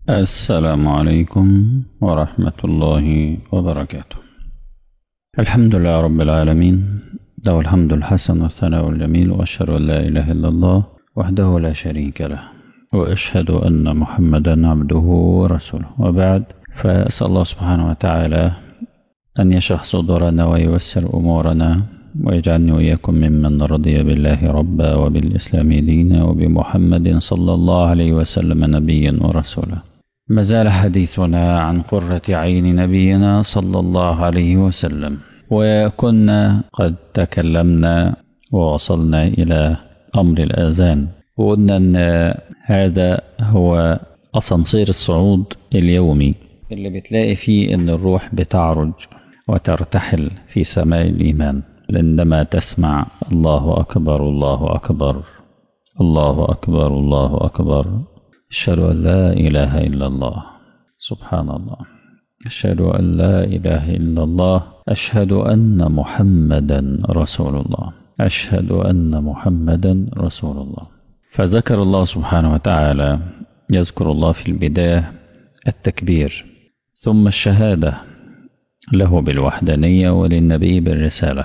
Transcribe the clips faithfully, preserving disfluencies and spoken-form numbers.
السلام عليكم ورحمة الله وبركاته. الحمد لله رب العالمين، له الحمد الحسن والثناء الجميل، وأشهد أن لا إله إلا الله وحده لا شريك له، وأشهد أن محمدا عبده ورسوله، وبعد. فأسأل الله سبحانه وتعالى أن يشرح صدورنا وييسر أمورنا، ويجعلني وإياكم ممن رضي بالله ربا وبالإسلام دينا وبمحمد صلى الله عليه وسلم نبيا ورسولا. ما زال حديثنا عن قرة عين نبينا صلى الله عليه وسلم، وكنا قد تكلمنا ووصلنا إلى أمر الآذان، وقلنا أن هذا هو أسانسير الصعود اليومي اللي بتلاقي فيه أن الروح بتعرج وترتحل في سماء الإيمان عندما تسمع الله أكبر الله أكبر الله أكبر الله أكبر، أشهد أن لا إله إلا الله، سبحان الله، أشهد أن لا إله إلا الله، أشهد أن محمدا رسول الله، أشهد أن محمدا رسول الله. فذكر الله سبحانه وتعالى، يذكر الله في البداية التكبير، ثم الشهادة له بالوحدانية وللنبي بالرسالة.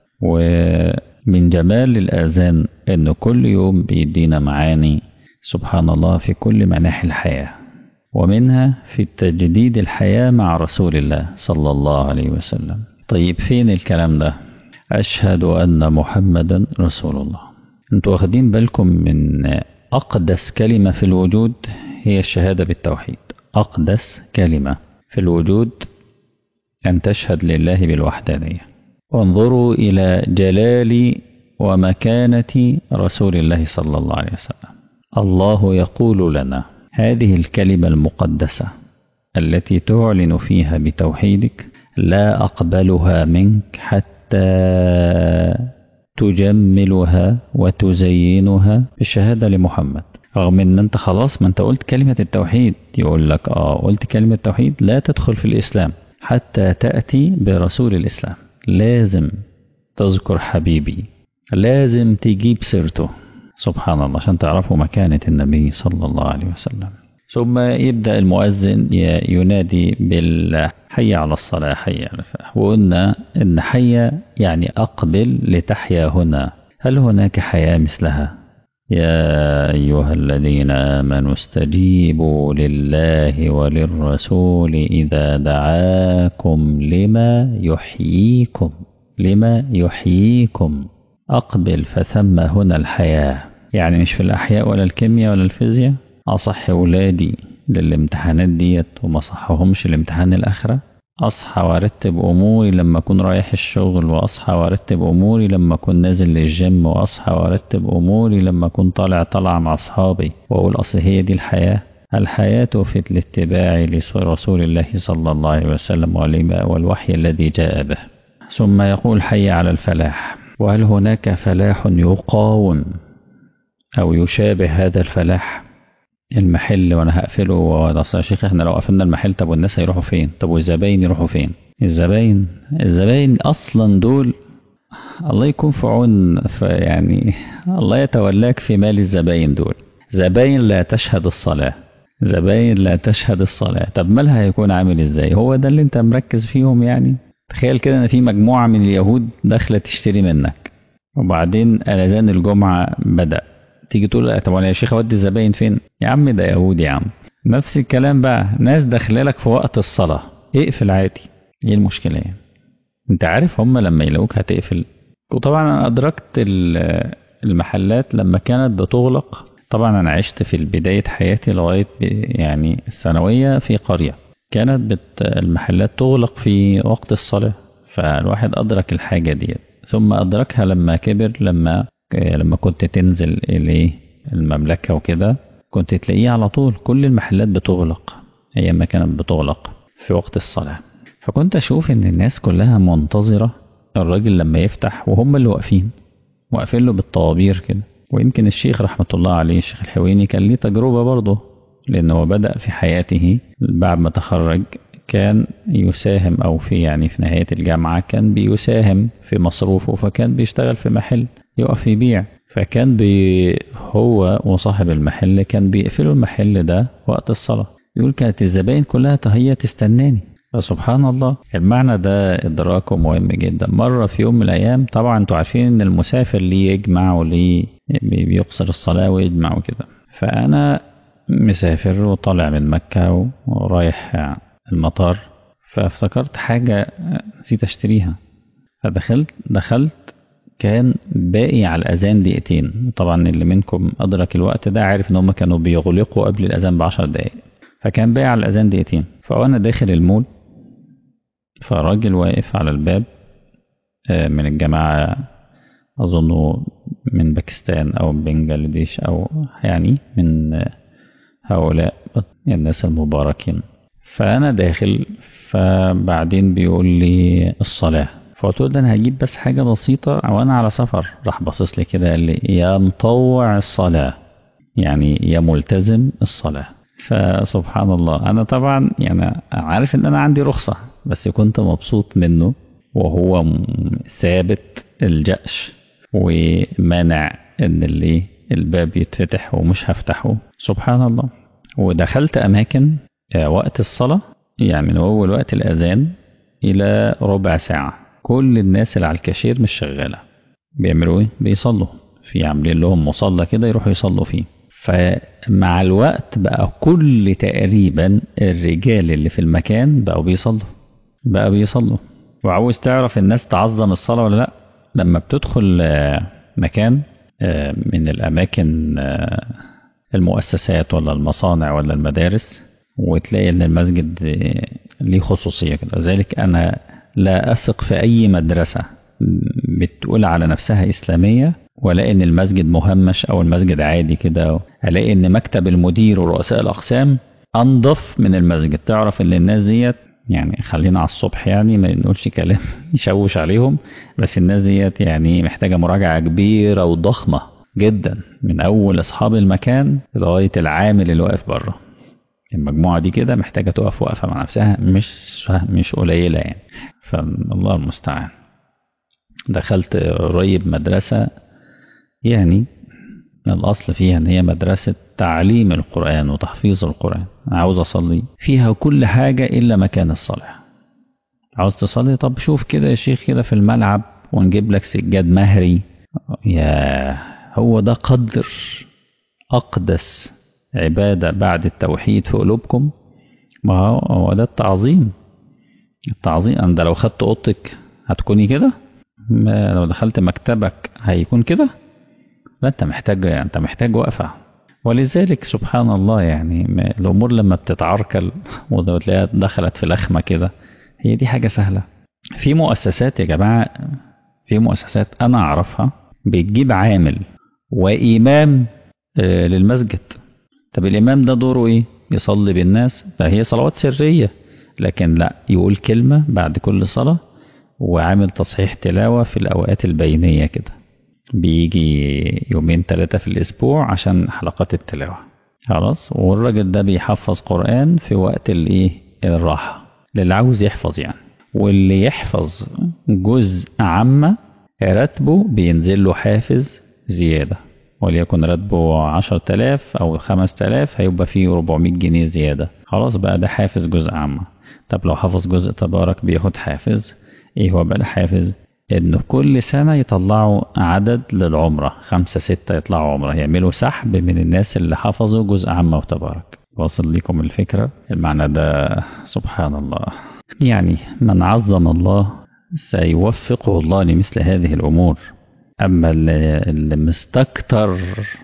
ومن جمال الآذان أن كل يوم بيدينا معاني سبحان الله في كل مناحي الحياة، ومنها في تجديد الحياة مع رسول الله صلى الله عليه وسلم. طيب فين الكلام ده؟ أشهد أن محمدا رسول الله. انتوا واخدين بالكم من أقدس كلمة في الوجود هي الشهادة بالتوحيد. أقدس كلمة في الوجود أن تشهد لله بالوحدانية. وانظروا إلى جلال ومكانة رسول الله صلى الله عليه وسلم. الله يقول لنا هذه الكلمة المقدسة التي تعلن فيها بتوحيدك لا أقبلها منك حتى تجملها وتزينها بالشهادة لمحمد. رغم ان انت خلاص ما انت قلت كلمة التوحيد، يقول لك اه قلت كلمة التوحيد لا تدخل في الإسلام حتى تأتي برسول الإسلام. لازم تذكر حبيبي، لازم تجيب سيرته سبحان الله عشان تعرفوا مكانة النبي صلى الله عليه وسلم. ثم يبدأ المؤذن ينادي بالحي على الصلاة حي على الفلاح. وقلنا إن حي يعني أقبل لتحيا هنا. هل هناك حياة مثلها؟ يا أيها الذين آمنوا استجيبوا لله وللرسول إذا دعاكم لما يحييكم لما يحييكم. أقبل فثم هنا الحياة، يعني مش في الأحياء ولا الكيمياء ولا الفيزياء. أصح أولادي للامتحانات ديت وما صحهمش الامتحان الآخرة. أصحى وأرتب أموري لما أكون رايح الشغل، وأصحى وأرتب أموري لما أكون نازل للجيم، وأصحى وأرتب أموري لما أكون طالع طلع مع أصحابي، وأقول أصل هي دي الحياة. الحياة في الاتباع لرسول الله صلى الله عليه وسلم والوحي الذي جاء به. ثم يقول حي على الفلاح. وهل هناك فلاح يقاوم أو يشابه هذا الفلاح؟ المحل وانا هقفله واصل يا شيخ احنا لو قفلنا المحل طب والناس هيروحوا فين؟ طب والزباين يروحوا فين؟ الزباين الزباين اصلا دول الله يكون في عون، يعني الله يتولاك في مال الزباين دول. زباين لا تشهد الصلاة، زباين لا تشهد الصلاة. طب مالها هيكون عامل ازاي؟ هو ده اللي انت مركز فيهم؟ يعني تخيل كده ان في مجموعة من اليهود داخلة تشتري منك، وبعدين اذان الجمعة بدأ، تيجي تقول طب انا يا شيخ اودي الزباين فين؟ يا عم ده يهودي يا عم. نفس الكلام بقى، ناس داخله لك في وقت الصلاه، اقفل عادي. ايه المشكله يعني؟ انت عارف هم لما يلاقوك هتقفل. وطبعا انا ادركت المحلات لما كانت بتغلق. طبعا انا عشت في بدايه حياتي لغايه يعني الثانويه في قريه كانت بت المحلات تغلق في وقت الصلاه، فالواحد ادرك الحاجه دي. ثم ادركها لما كبر، لما لما كنت تنزل إليه المملكة وكده كنت تلاقيه على طول كل المحلات بتغلق أيام ما كانت بتغلق في وقت الصلاة. فكنت أشوف إن الناس كلها منتظرة الراجل لما يفتح، وهم اللي واقفين واقفين له بالطوابير كده. ويمكن الشيخ رحمة الله عليه الشيخ الحويني كان ليه تجربة برضه، لأنه بدأ في حياته بعد ما تخرج كان يساهم، أو في يعني في نهاية الجامعة كان بيساهم في مصروفه، فكان بيشتغل في محل يقف يبيع. فكان بي هو وصاحب المحل كان بيقفلوا المحل ده وقت الصلاة. يقول كانت الزبائن كلها هي تستناني. فسبحان الله، المعنى ده إدراكه مهم جدا. مرة في يوم من الأيام، طبعا انتوا عارفين إن المسافر ليه يجمع وليه بيقصر الصلاة ويجمع وكده، فأنا مسافر وطالع من مكة ورايح المطار، فافتكرت حاجة نسيت أشتريها، فدخلت دخلت كان باقي على الأذان دقيقتين. طبعا اللي منكم أدرك الوقت ده عارف إن هم كانوا بيغلقوا قبل الأذان بعشر دقايق، فكان باقي على الأذان دقيقتين. فأنا داخل المول، فراجل واقف على الباب من الجماعة، أظنه من باكستان أو بنجلاديش أو يعني من هؤلاء الناس المباركين. فأنا داخل، فبعدين بيقول لي الصلاة، فقلت له ده أنا هجيب بس حاجة بسيطة وأنا على سفر. راح باصص لي كده قال لي يا مطوع الصلاة، يعني يا ملتزم الصلاة. فسبحان الله، أنا طبعا يعني عارف إن أنا عندي رخصة، بس كنت مبسوط منه وهو ثابت الجأش ومانع إن اللي الباب يتفتح ومش هفتحه. سبحان الله. ودخلت أماكن وقت الصلاة، يعني من أول وقت الأذان إلى ربع ساعة كل الناس اللي على الكاشير مش شغالة، بيعملوا إيه؟ بيصلوا في، عاملين لهم مصلى كده يروحوا يصلوا فيه. فمع الوقت بقى كل تقريبا الرجال اللي في المكان بقوا بيصلوا بقى بيصلوا وعاوز تعرف الناس تعظم الصلاة ولا لا؟ لما بتدخل مكان من الأماكن، المؤسسات ولا المصانع ولا المدارس، وتلاقي ان المسجد ليه خصوصية كده. ذلك انا لا اثق في اي مدرسة بتقول على نفسها اسلامية ولا ان المسجد مهمش او المسجد عادي كده، الاقي ان مكتب المدير ورؤساء الاقسام انضف من المسجد. تعرف ان الناس ديت يعني، خلينا على الصبح يعني ما نقولش كلام يشوش عليهم، بس الناس ديت يعني محتاجة مراجعة كبيرة وضخمة جدا، من اول اصحاب المكان لغاية العامل اللي واقف بره. المجموعة دي كده محتاجة تقف وقفة مع نفسها مش مش قليلة يعني، فالله المستعان. دخلت قريب مدرسة يعني الأصل فيها إن هي مدرسة تعليم القرآن وتحفيظ القرآن. عاوز أصلي فيها كل حاجة إلا مكان الصلاة. عاوز تصلي، طب شوف كده يا شيخ كده في الملعب ونجيب لك سجاد مهري. يا هو ده قدر أقدس عبادة بعد التوحيد في قلوبكم؟ ما هو ده التعظيم. التعظيم أنت لو خدت أوضتك هتكوني كده؟ لو دخلت مكتبك هيكون كده؟ لا، أنت محتاج أنت محتاج وقفة. ولذلك سبحان الله يعني الأمور لما بتتعركل وتلاقيها دخلت في لخمة كده، هي دي حاجة سهلة. في مؤسسات يا جماعة، في مؤسسات أنا أعرفها بتجيب عامل وإمام للمسجد. طب الإمام ده دوره إيه؟ يصلي بالناس، فهي صلوات سرية، لكن لا، يقول كلمة بعد كل صلاة وعامل تصحيح تلاوة في الأوقات البينية كده، بيجي يومين ثلاثة في الأسبوع عشان حلقات التلاوة خلاص. والراجل ده بيحفظ قرآن في وقت الإيه الراحة للي عاوز يحفظ يعني. واللي يحفظ جزء عامة راتبه بينزل له حافز زيادة، وليكن راتبه عشر تلاف أو خمس تلاف، هيبقى فيه ربعمية جنيه زيادة. خلاص بقى ده حافز جزء عامة. طب لو حفظ جزء تبارك بياخد حافز ايه هو بقى الحافز؟ انه كل سنة يطلعوا عدد للعمرة، خمسة ستة يطلعوا عمرة، يعملوا سحب من الناس اللي حفظوا جزء عامة وتبارك. واصل لكم الفكرة؟ المعنى ده سبحان الله. يعني من عظم الله سيوفقه الله لمثل هذه الأمور. أما اللي مستكتر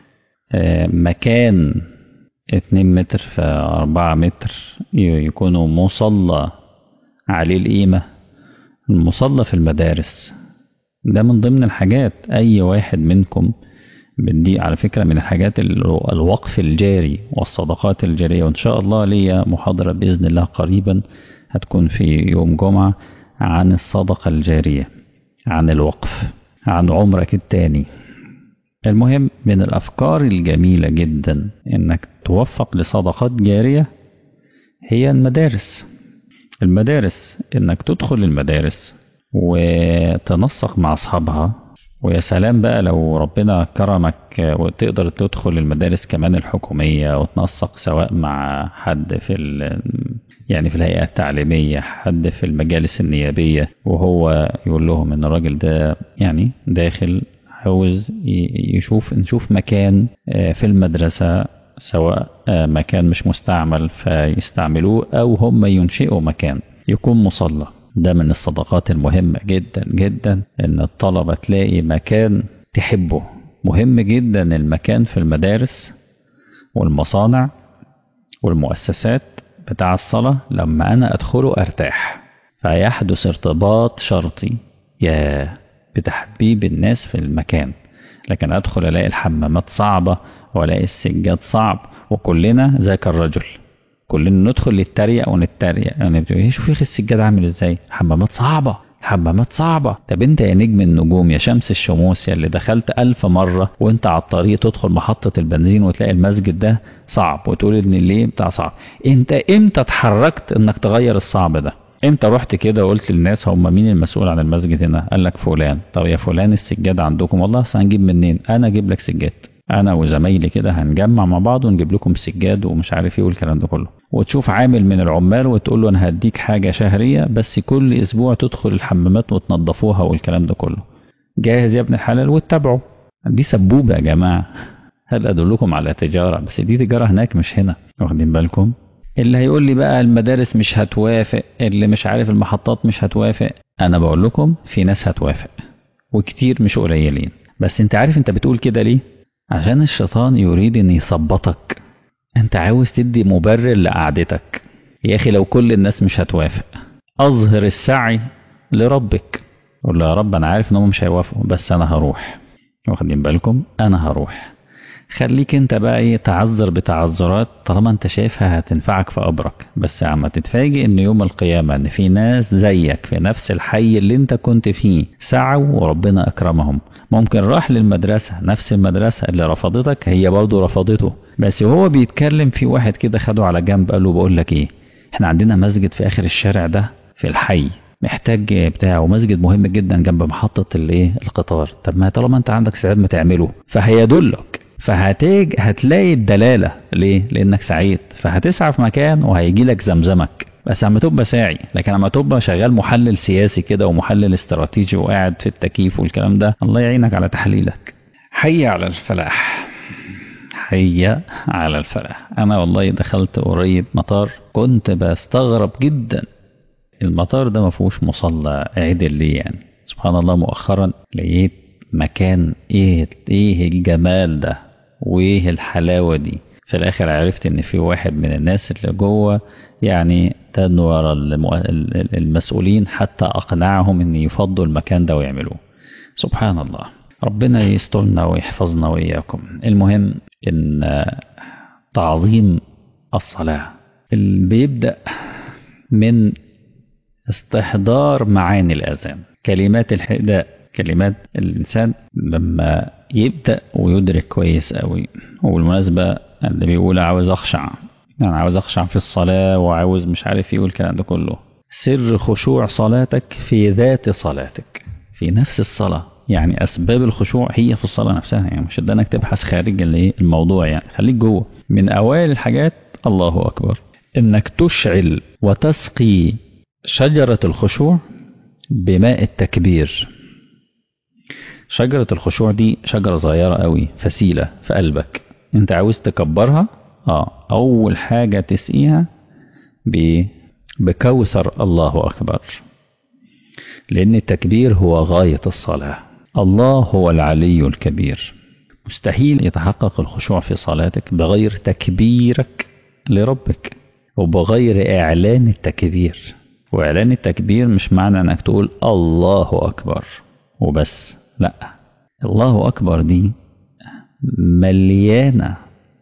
مكان اتنين متر في أربعة متر يكونوا مصلى عليه القيمة، المصلى في المدارس ده من ضمن الحاجات. أي واحد منكم بدي على فكرة من الحاجات الوقف الجاري والصدقات الجارية، وإن شاء الله ليا محاضرة بإذن الله قريبا هتكون في يوم جمعة عن الصدقة الجارية، عن الوقف، عن عمرك التاني. المهم من الأفكار الجميلة جدا إنك توفق لصدقات جارية هي المدارس. المدارس إنك تدخل المدارس وتنسق مع أصحابها ويا سلام بقى لو ربنا كرمك وتقدر تدخل المدارس كمان الحكومية وتنسق سواء مع حد في ال يعني في الهيئة التعليمية، حد في المجالس النيابية، وهو يقول لهم ان الراجل ده يعني داخل عاوز يشوف نشوف مكان في المدرسة، سواء مكان مش مستعمل فيستعملوه أو هم ينشئوا مكان يكون مصلى. ده من الصدقات المهمة جدا جدا ان الطلبة تلاقي مكان تحبه. مهم جدا المكان في المدارس والمصانع والمؤسسات بتاع الصلاة لما أنا أدخله أرتاح، فيحدث ارتباط شرطي يا بتحبيب الناس في المكان. لكن أدخل ألاقي الحمامات صعبة وألاقي السجاد صعب، وكلنا ذاك الرجل كلنا ندخل للتريق ونتريق يعني ايه شوف يا اخي السجاد عامل ازاي، حمامات صعبة حمامات صعبة. طب انت يا نجم النجوم يا شمس الشموس يا اللي دخلت ألف مرة وانت على الطريق تدخل محطة البنزين وتلاقي المسجد ده صعب وتقول ان ليه بتاع صعب، انت امتى اتحركت انك تغير الصعب ده؟ انت رحت كده وقلت للناس هم مين المسؤول عن المسجد هنا؟ قال لك فلان. طب يا فلان السجاد عندكم؟ والله هنجيب منين؟ انا اجيب لك سجاد، انا وزمايلي كده هنجمع مع بعض ونجيب لكم سجاد ومش عارف ايه والكلام ده كله. وتشوف عامل من العمال وتقول له انا هديك حاجة شهرية بس كل اسبوع تدخل الحمامات وتنظفوها والكلام ده كله. جاهز يا ابن الحلال واتبعه. دي سبوبة يا جماعة. هل ادلكم على تجارة؟ بس دي تجارة هناك مش هنا، واخدين بالكم؟ اللي هيقول لي بقى المدارس مش هتوافق، اللي مش عارف المحطات مش هتوافق، انا بقول لكم في ناس هتوافق وكتير مش قليلين. بس انت عارف انت بتقول كده ليه؟ عشان الشيطان يريد ان يثبطك، انت عاوز تدي مبرر لقعدتك. يا اخي لو كل الناس مش هتوافق اظهر السعي لربك، قول له يا رب انا عارف انهم مش هيوافقوا بس انا هروح، واخدين بالكم؟ انا هروح. خليك انت بقى ايه تعذر بتعذرات طالما انت شايفها هتنفعك في قبرك، بس عم تتفاجئ ان يوم القيامة ان في ناس زيك في نفس الحي اللي انت كنت فيه سعوا وربنا اكرمهم. ممكن راح للمدرسة نفس المدرسة اللي رفضتك هي برضو رفضته، بس وهو بيتكلم في واحد كده خده على جنب قال له بقول لك ايه، احنا عندنا مسجد في اخر الشارع ده في الحي محتاج بتاعه، مسجد مهم جدا جنب محطة الايه القطار. طب ما طالما انت عندك استعداد ما تعمله، فهيدلك فهتيج هتلاقي الدلالة. ليه؟ لانك سعيد فهتسعى في مكان وهيجي لك زمزمك، بس اما تبقى ساعي. لكن اما تبقى شغال محلل سياسي كده ومحلل استراتيجي وقاعد في التكييف والكلام ده، الله يعينك على تحليلك. حي على الفلاح، حي على الفلاح. انا والله دخلت قريب مطار كنت بستغرب جدا، المطار ده ما فيهوش مصلى عدل ليه يعني؟ سبحان الله مؤخرا لقيت مكان ايه ايه الجمال ده وايه الحلاوة دي. في الاخر عرفت ان في واحد من الناس اللي جوه يعني تنور المسؤولين حتى اقنعهم ان يفضوا المكان ده ويعملوه. سبحان الله، ربنا يسترنا ويحفظنا وإياكم. المهم ان تعظيم الصلاة بيبدأ من استحضار معاني الأذان، كلمات الحداء، كلمات الإنسان لما يبدأ ويدرك كويس قوي. وبالمناسبة اللي بيقول عاوز أخشع، يعني عاوز أخشع في الصلاة وعاوز مش عارف يقول الكلام ده كله، سر خشوع صلاتك في ذات صلاتك في نفس الصلاة. يعني أسباب الخشوع هي في الصلاة نفسها، يعني مش إنك تبحث خارج الموضوع، يعني خليك جوه. من أوائل الحاجات الله أكبر إنك تشعل وتسقي شجرة الخشوع بماء التكبير. شجرة الخشوع دي شجرة صغيرة قوي فسيلة في قلبك، انت عاوز تكبرها. اه اول حاجة تسقيها ب... بكوثر الله اكبر، لان التكبير هو غاية الصلاة. الله هو العلي الكبير، مستحيل يتحقق الخشوع في صلاتك بغير تكبيرك لربك وبغير اعلان التكبير. واعلان التكبير مش معنى انك تقول الله اكبر وبس، لا، الله اكبر دي مليانة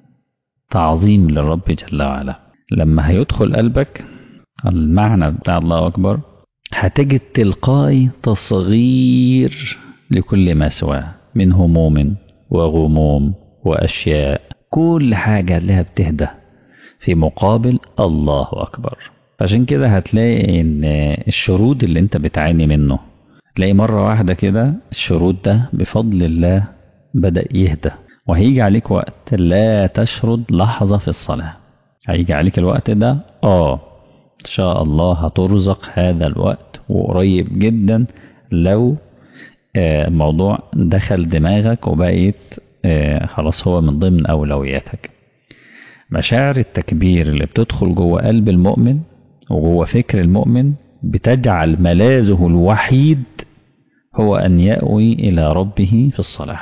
تعظيم للرب جل وعلا. لما هيدخل قلبك المعنى بتاع الله اكبر هتجد تلقائي تصغير لكل ما سواه من هموم وغموم واشياء، كل حاجة لها بتهدى في مقابل الله اكبر. عشان كده هتلاقي ان الشرود اللي انت بتعاني منه تلاقي مرة واحدة كده الشرود ده بفضل الله بدأ يهدى، وهيجي عليك وقت لا تشرد لحظة في الصلاة. هيجي عليك الوقت ده اه ان شاء الله هترزق هذا الوقت، وقريب جدا لو آه الموضوع دخل دماغك وبقيت آه خلاص هو من ضمن أولوياتك. مشاعر التكبير اللي بتدخل جوه قلب المؤمن وجوه فكر المؤمن بتجعل ملاذه الوحيد هو أن يأوي إلى ربه في الصلاة.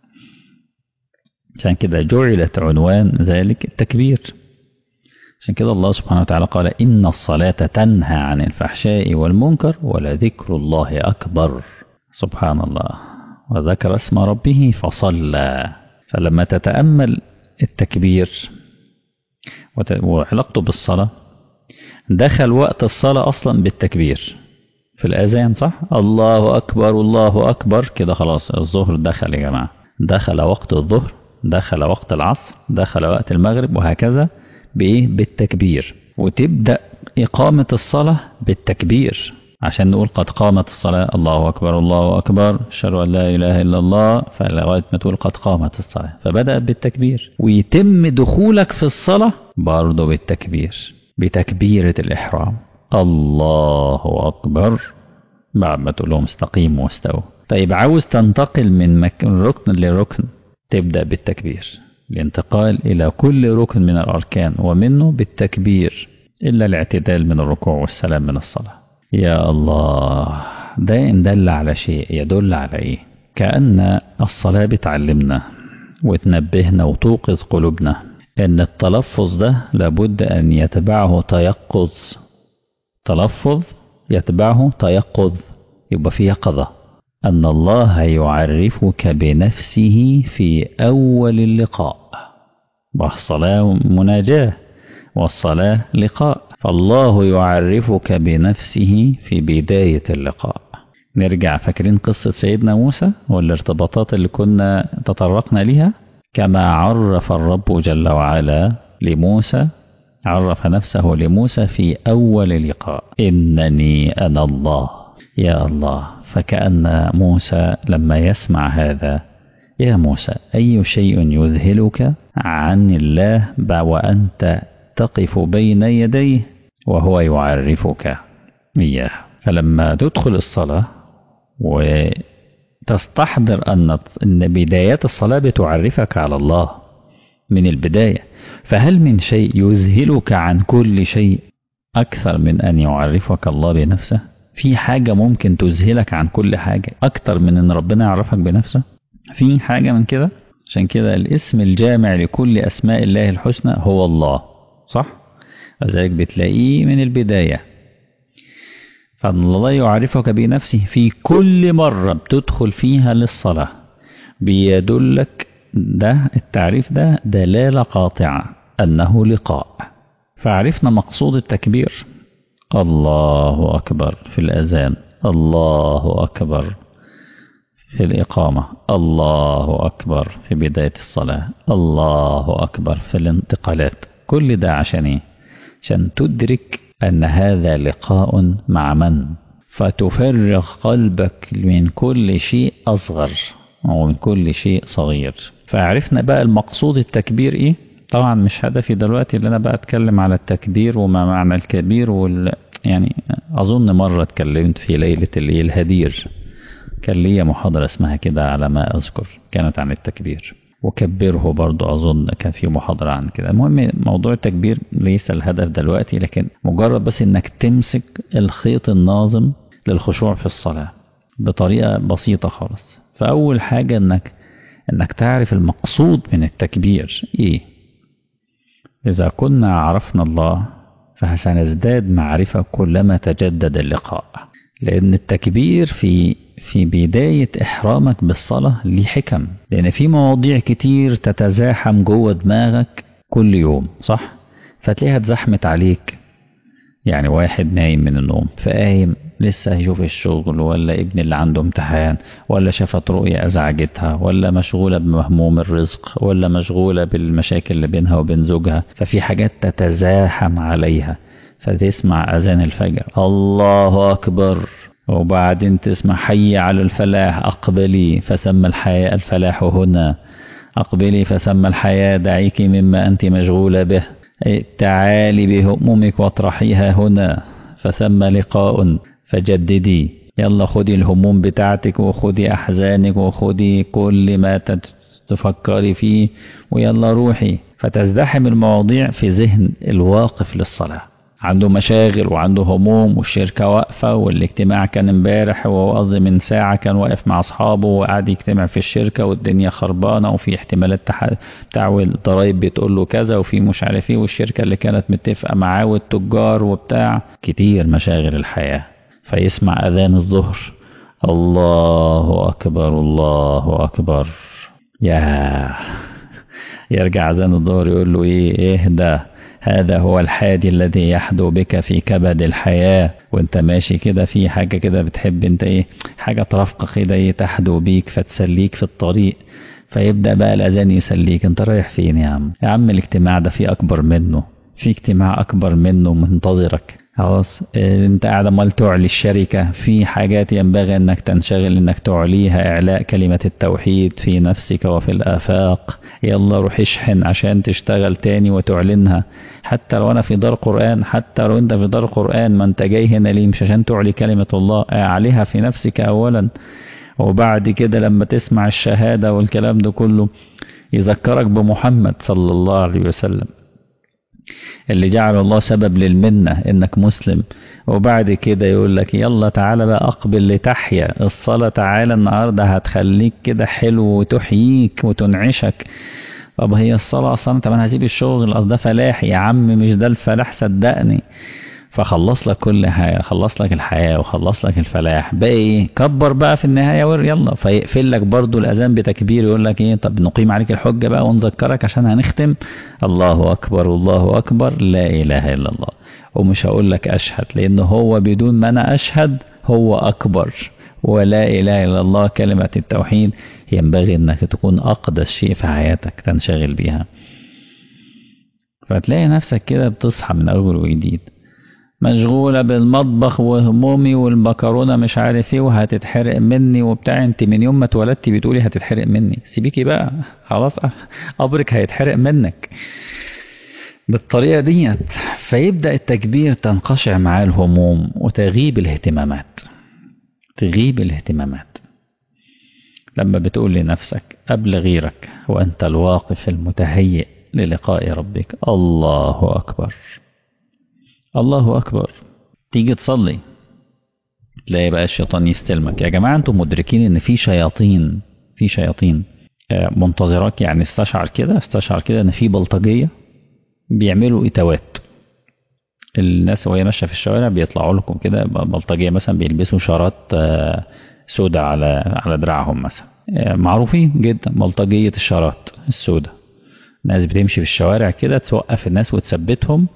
عشان كده جعلت عنوان ذلك التكبير. عشان كده الله سبحانه وتعالى قال إن الصلاة تنهى عن الفحشاء والمنكر ولذكر الله أكبر. سبحان الله، وذكر اسم ربه فصلى. فلما تتأمل التكبير وعلاقته بالصلاة، دخل وقت الصلاة أصلا بالتكبير في الأذان، صح؟ الله أكبر الله أكبر كده خلاص الظهر دخل يا جماعة، دخل وقت الظهر، دخل وقت العصر، دخل وقت المغرب، وهكذا بإيه؟ بالتكبير. وتبدأ إقامة الصلاة بالتكبير عشان نقول قد قامت الصلاة، الله أكبر الله أكبر أشهد أن لا إله إلا الله، فلغاية ما تقول قد قامت الصلاة فبدأت بالتكبير. ويتم دخولك في الصلاة برضه بالتكبير، بتكبيرة الإحرام الله أكبر بعد ما تقول لهم استقيموا واستووا. طيب عاوز تنتقل من مكان ركن لركن، تبدأ بالتكبير. الانتقال إلى كل ركن من الأركان ومنه بالتكبير إلا الاعتدال من الركوع والسلام من الصلاة. يا الله، ده إن دل على شيء يدل على إيه؟ كأن الصلاة بتعلمنا وتنبهنا وتوقظ قلوبنا إن التلفظ ده لابد أن يتبعه تيقظ. تلفظ يتبعه تيقظ، يبقى فيه يقظة. أن الله يعرفك بنفسه في أول اللقاء، والصلاة مناجاة والصلاة لقاء، فالله يعرفك بنفسه في بداية اللقاء. نرجع فاكرين قصة سيدنا موسى والارتباطات اللي كنا تطرقنا لها؟ كما عرف الرب جل وعلا لموسى، عرف نفسه لموسى في أول لقاء إنني أنا الله. يا الله، فكأن موسى لما يسمع هذا، يا موسى أي شيء يذهلك عن الله وأنت تقف بين يديه وهو يعرفك إياه. فلما تدخل الصلاة وتستحضر أن بدايات الصلاة بتعرفك على الله من البداية، فهل من شيء يذهلك عن كل شيء أكثر من أن يعرفك الله بنفسه؟ في حاجة ممكن تذهلك عن كل حاجة أكتر من أن ربنا يعرفك بنفسه؟ في حاجة من كده؟ عشان كده الاسم الجامع لكل أسماء الله الحسنى هو الله، صح؟ وذلك بتلاقيه من البداية. فأن الله يعرفك بنفسه في كل مرة بتدخل فيها للصلاة بيدلك ده التعريف ده دلالة قاطعة أنه لقاء. فعرفنا مقصود التكبير، الله أكبر في الأذان، الله أكبر في الإقامة، الله أكبر في بداية الصلاة، الله أكبر في الانتقالات. كل ده عشان إيه؟ عشان تدرك أن هذا لقاء مع من، فتفرغ قلبك من كل شيء أصغر ومن كل شيء صغير. فعرفنا بقى المقصود التكبير إيه؟ طبعا مش هدفي دلوقتي اللي أنا بقى أتكلم على التكبير وما معنى الكبير وال... يعني أظن مرة اتكلمت في ليلة الهدير، كان ليا محاضرة اسمها كده على ما أذكر، كانت عن التكبير. وكبره برضو أظن كان في محاضرة عن كده. المهم موضوع التكبير ليس الهدف دلوقتي، لكن مجرد بس إنك تمسك الخيط الناظم للخشوع في الصلاة بطريقة بسيطة خالص. فأول حاجة إنك إنك تعرف المقصود من التكبير إيه. إذا كنا عرفنا الله فسنزداد معرفة كلما تجدد اللقاء، لأن التكبير في في بداية إحرامك بالصلاة ليه حكم، لأن في مواضيع كتير تتزاحم جوه دماغك كل يوم، صح؟ فتلاقيها اتزحمت عليك. يعني واحد نايم من النوم فقايم لسه هيشوف الشغل، ولا ابن اللي عنده امتحان، ولا شافت رؤية أزعجتها، ولا مشغولة بمهموم الرزق، ولا مشغولة بالمشاكل اللي بينها وبين زوجها. ففي حاجات تتزاحم عليها، فتسمع أذان الفجر الله أكبر، وبعدين تسمع حي على الفلاح، أقبلي فسمى الحياة الفلاح هنا، أقبلي فسمى الحياة دعيك مما أنت مشغولة به، تعالي بهمومك واطرحيها هنا فسمى لقاء فجددي. يلا خدي الهموم بتاعتك وخدي أحزانك وخدي كل ما تفكري فيه ويلا روحي. فتزدحم المواضيع في ذهن الواقف للصلاة، عنده مشاغل وعنده هموم والشركة واقفة والاجتماع كان امبارح وقصدي من ساعة كان واقف مع أصحابه وقاعد يجتمع في الشركة والدنيا خربانة وفي احتمالات بتاع الضرايب بتقول له كذا وفي مش عارف ايه والشركة اللي كانت متفقة معاه والتجار وبتاع كتير مشاغل الحياة. فيسمع أذان الظهر، الله أكبر الله أكبر، يا يرجع أذان الظهر يقول له ايه اهدى، هذا هو الحادي الذي يحدو بك في كبد الحياة. وانت ماشي كده في حاجة كده بتحب انت ايه، حاجة ترافقك كده ايه تحدو بيك فتسليك في الطريق. فيبدأ بقى الأذان يسليك، انت رايح فين يا عم؟ يا عم الاجتماع ده في أكبر منه، في اجتماع أكبر منه منتظرك. خلاص اه انت قاعد امال تعلي الشركة، في حاجات ينبغي انك تنشغل انك تعليها، اعلاء كلمة التوحيد في نفسك وفي الآفاق. يلا روح اشحن عشان تشتغل تاني وتعلنها. حتى لو انا في دار قرآن، حتى لو انت في دار قرآن، ما انت جاي هنا ليه؟ مش عشان تعلي كلمة الله، اعليها في نفسك اولا، وبعد كده لما تسمع الشهادة والكلام ده كله يذكرك بمحمد صلى الله عليه وسلم اللي جعل الله سبب للمنة انك مسلم. وبعد كده يقول لك يلا تعالى بقى اقبل لتحيا الصلاة، تعالى النهاردة هتخليك كده حلو وتحييك وتنعشك. طب هي الصلاة اصلا، طب انا هسيب الشغل، اصل ده فلاح يا عم، مش ده الفلاح صدقني. فخلص لك كل حاجة، خلص لك الحياة وخلص لك الفلاح، بقى ايه كبر بقى في النهاية ور يلا. فيقفل لك برضو الأذان بتكبير، يقول لك ايه طب نقيم عليك الحجة بقى ونذكرك عشان هنختم. الله أكبر الله أكبر لا إله إلا الله. ومش هقول لك أشهد، لأن هو بدون ما أنا أشهد هو أكبر، ولا إله إلا الله كلمة التوحيد ينبغي أنك تكون أقدس شيء في حياتك تنشغل بيها. فتلاقي نفسك كده بتصحى من أول وجديد مشغولة بالمطبخ وهمومي والمكرونة مش عارف ايه وهتتحرق مني وبتاع. انت من يوم ما اتولدتي بتقولي هتتحرق مني، سيبيكي بقى خلاص قبرك هيتحرق منك بالطريقة دي. فيبدأ التكبير تنقشع معاه الهموم وتغيب الاهتمامات، تغيب الاهتمامات. لما بتقول لنفسك قبل غيرك وأنت الواقف المتهيئ للقاء ربك الله أكبر الله أكبر، تيجي تصلي تلاقي بقى الشيطان يستلمك. يا جماعة انتم مدركين ان في شياطين، في شياطين منتظراك؟ يعني استشعر كده استشعر كده ان في بلطجية بيعملوا اتوات. الناس وهي ماشية في الشوارع بيطلعوا لكم كده بلطجية، مثلا بيلبسوا شارات سودة على على دراعهم مثلا، معروفين جدا بلطجية الشارات السودة. ناس بتمشي في الشوارع كده توقف الناس وتثبتهم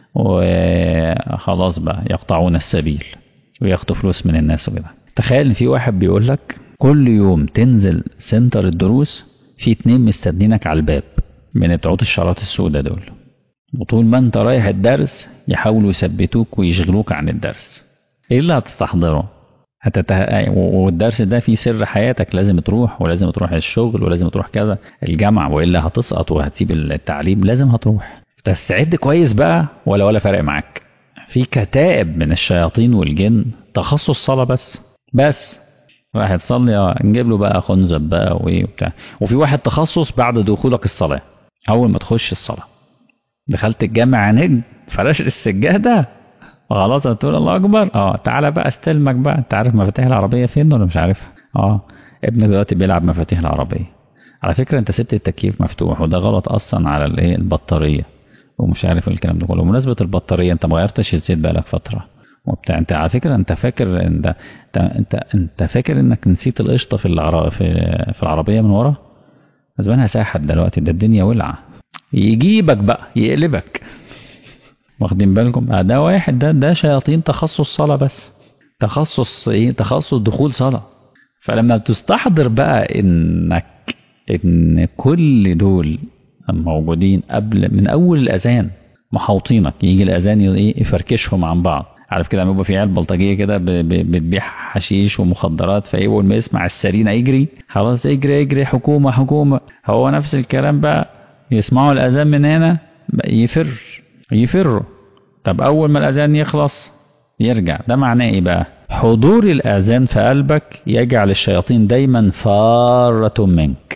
وخلاص بقى يقطعون السبيل وياخدوا فلوس من الناس وكده. تخيل ان في واحد بيقول لك كل يوم تنزل سنتر الدروس في اتنين مستنينك على الباب من بتوع الشارات السوداء دول، وطول ما انت رايح الدرس يحاولوا يثبتوك ويشغلوك عن الدرس. ايه اللي هتستحضره؟ هتته... والدرس ده فيه سر حياتك، لازم تروح ولازم تروح الشغل ولازم تروح كذا الجامعة، وإلا هتسقط وهتسيب التعليم، لازم هتروح. تستعد كويس بقى ولا ولا فارق معاك؟ في كتائب من الشياطين والجن تخصص صلاة بس بس واحد تصلي نجيب له بقى خنزب بقى وايه وبتاع. وفي واحد تخصص بعد دخولك الصلاة، اول ما تخش الصلاة دخلت الجامع نجم فرش السجادة خلاص هتقول الله اكبر، اه تعالى بقى استلمك بقى. انت عارف مفاتيح العربية فين ولا مش عارفها؟ اه ابنك دلوقتي بيلعب مفاتيح العربية. على فكرة انت سبت التكييف مفتوح وده غلط اصلا على الايه البطارية ومش عارف الكلام ده كله. بمناسبة البطارية انت ما غيرتش الزيت بقالك فترة وبتاع. انت على فكرة انت فاكر انت انت انت, انت فاكر انك نسيت القشطة في العرا في في العربية من ورا؟ زمانها ساحت دلوقتي، ده الدنيا ولعة. يجيبك بقى يقلبك، واخدين بالكم؟ ده واحد ده ده شياطين تخصص صلاة بس، تخصص ايه؟ تخصص دخول صلاة. فلما بتستحضر بقى انك ان كل دول موجودين قبل من اول الاذان محاوطينك، يجي الاذان ايه يفركشهم عن بعض عارف كده لما يبقى في عيال بلطجيه كده ب- ب- بتبيع حشيش ومخدرات، فاول ما يسمع السرينه يجري، خلاص اجري اجري حكومه حكومه. هو نفس الكلام بقى، يسمعوا الاذان من هنا بقى يفر يفروا. طب اول ما الاذان يخلص يرجع. ده معناه ايه بقى؟ حضور الاذان في قلبك يجعل الشياطين دايما فارة منك.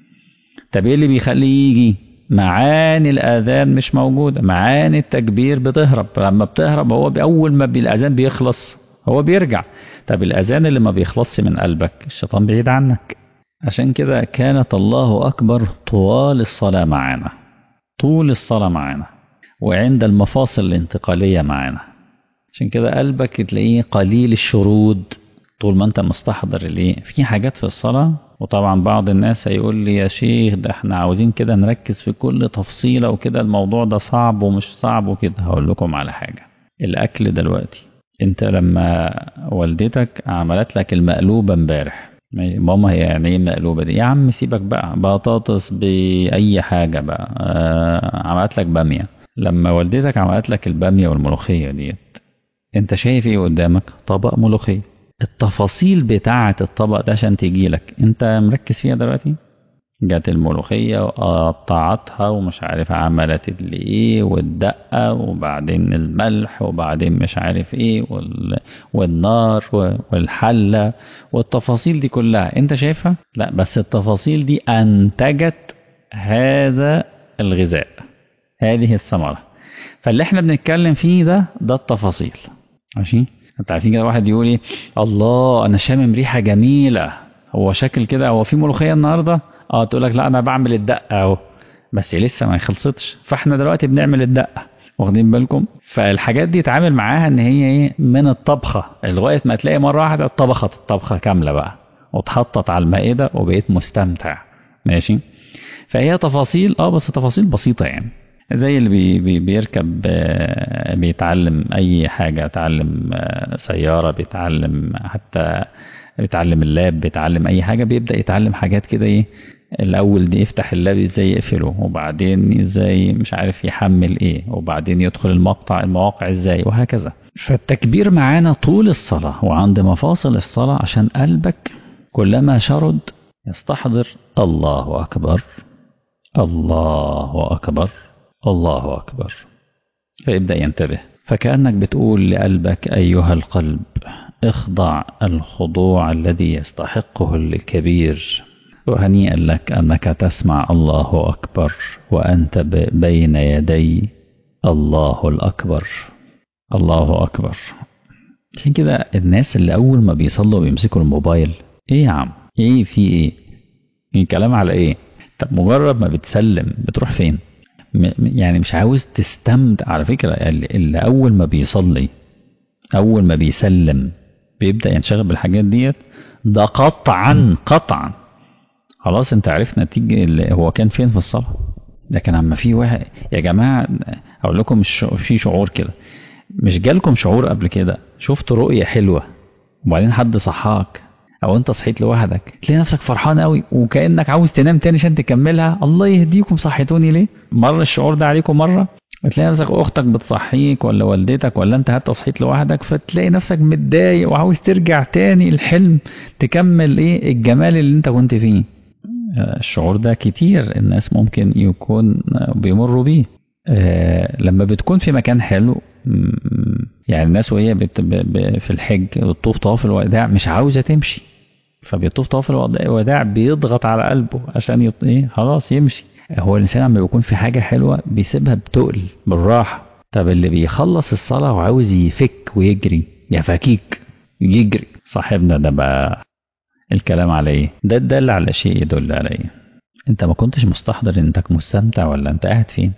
طب ايه اللي بيخليه يجي؟ معاني الاذان مش موجوده، معاني التكبير بتهرب. لما بتهرب هو اول ما بي- الاذان بيخلص هو بيرجع. طب الاذان اللي ما بيخلصش من قلبك الشيطان بعيد عنك. عشان كده كانت الله اكبر طوال الصلاه معانا، طول الصلاه معانا، وعند المفاصل الانتقاليه معانا. عشان كده قلبك تلاقيه قليل الشرود طول ما انت مستحضر الايه في حاجات في الصلاة. وطبعا بعض الناس هيقول لي يا شيخ ده احنا عاوزين كده نركز في كل تفصيلة وكده، الموضوع ده صعب ومش صعب وكده. هقول لكم على حاجة. الاكل دلوقتي، انت لما والدتك عملت لك المقلوبة امبارح، ماما هي يعني ايه المقلوبة دي؟ يا عم سيبك بقى، بطاطس بأي حاجة بقى، آه عملت لك بامية. لما والدتك عملت لك البامية والملوخية دي، انت شايف ايه قدامك؟ طبق ملوخية. التفاصيل بتاعة الطبق ده عشان تجيلك انت مركز فيها دلوقتي؟ جات الملوخية وقطعتها ومش عارف عملت اللي ايه والدقة وبعدين الملح وبعدين مش عارف ايه وال... والنار والحلة والتفاصيل دي كلها انت شايفها؟ لا، بس التفاصيل دي انتجت هذا الغذاء، هذه الثمرة. فاللي احنا بنتكلم فيه ده ده التفاصيل. ماشي؟ انت عارفين كده واحد يقول ايه؟ الله انا شامم ريحه جميله، هو شكل كده هو في ملوخيه النهارده؟ اه تقول لك لا انا بعمل الدقه اهو، بس لسه ما خلصتش. فاحنا دلوقتي بنعمل الدقه، واخدين بالكم؟ فالحاجات دي اتعامل معاها ان هي ايه؟ من الطبخه لغايه ما تلاقي مره واحده طبخت الطبخه كامله بقى واتحطت على المائده وبقيت مستمتع. ماشي؟ فهي تفاصيل، اه بس تفاصيل بسيطه يعني. زي اللي بي بي بيركب، آه، بيتعلم أي حاجة، بيتعلم آه، سيارة، بيتعلم حتى بيتعلم اللاب، بيتعلم أي حاجة، بيبدأ يتعلم حاجات كده إيه. الأول دي يفتح اللاب إزاي يقفله، وبعدين إزاي مش عارف يحمل إيه، وبعدين يدخل المقطع المواقع إزاي، وهكذا. فالتكبير معانا طول الصلاة وعند مفاصل الصلاة عشان قلبك كلما شرد يستحضر الله أكبر الله أكبر الله أكبر، فيبدأ ينتبه. فكأنك بتقول لقلبك أيها القلب اخضع الخضوع الذي يستحقه الكبير، وهنيئا لك أنك تسمع الله أكبر وأنت بين يدي الله الأكبر. الله أكبر. عشان كده الناس اللي أول ما بيصلوا بيمسكوا الموبايل، إيه يا عم؟ إيه في إيه؟ الكلام على إيه؟ طب مجرد ما بتسلم بتروح فين؟ يعني مش عاوز تستمتع. على فكرة اللي أول ما بيصلي أول ما بيسلم بيبدأ ينشغل بالحاجات ديت، ده قطعا قطعا خلاص انت عرفت نتيجة اللي هو كان فين في الصلاة. لكن اما في واحد يا جماعة أقول لكم مش في شعور كده، مش جالكم شعور قبل كده شفت رؤية حلوة وبعدين حد صحاك او انت صحيت لوحدك تلاقي نفسك فرحان قوي وكأنك عاوز تنام تاني عشان تكملها؟ الله يهديكم صحيتوني ليه؟ مر الشعور ده عليكم مرة؟ تلاقي نفسك اختك بتصحيك ولا والدتك ولا انت حتى صحيت لوحدك، فتلاقي نفسك متضايق وعاوز ترجع تاني الحلم تكمل ايه الجمال اللي انت كنت فيه. الشعور ده كتير الناس ممكن يكون بيمروا بيه. آه لما بتكون في مكان حلو، يعني الناس وهي بت ب ب في الحج بتطوف طواف الوداع مش عاوزة تمشي، فبيطوف طواف الوداع بيضغط على قلبه عشان يط... ايه خلاص يمشي. هو الإنسان لما بيكون في حاجة حلوة بيسيبها بتقل بالراحة. طب اللي بيخلص الصلاة وعاوز يفك ويجري يفكيك يجري، صاحبنا ده بقى الكلام على ايه؟ ده الدل على شيء يدل على ايه؟ انت ما كنتش مستحضر انك مستمتع ولا انت قاعد فين.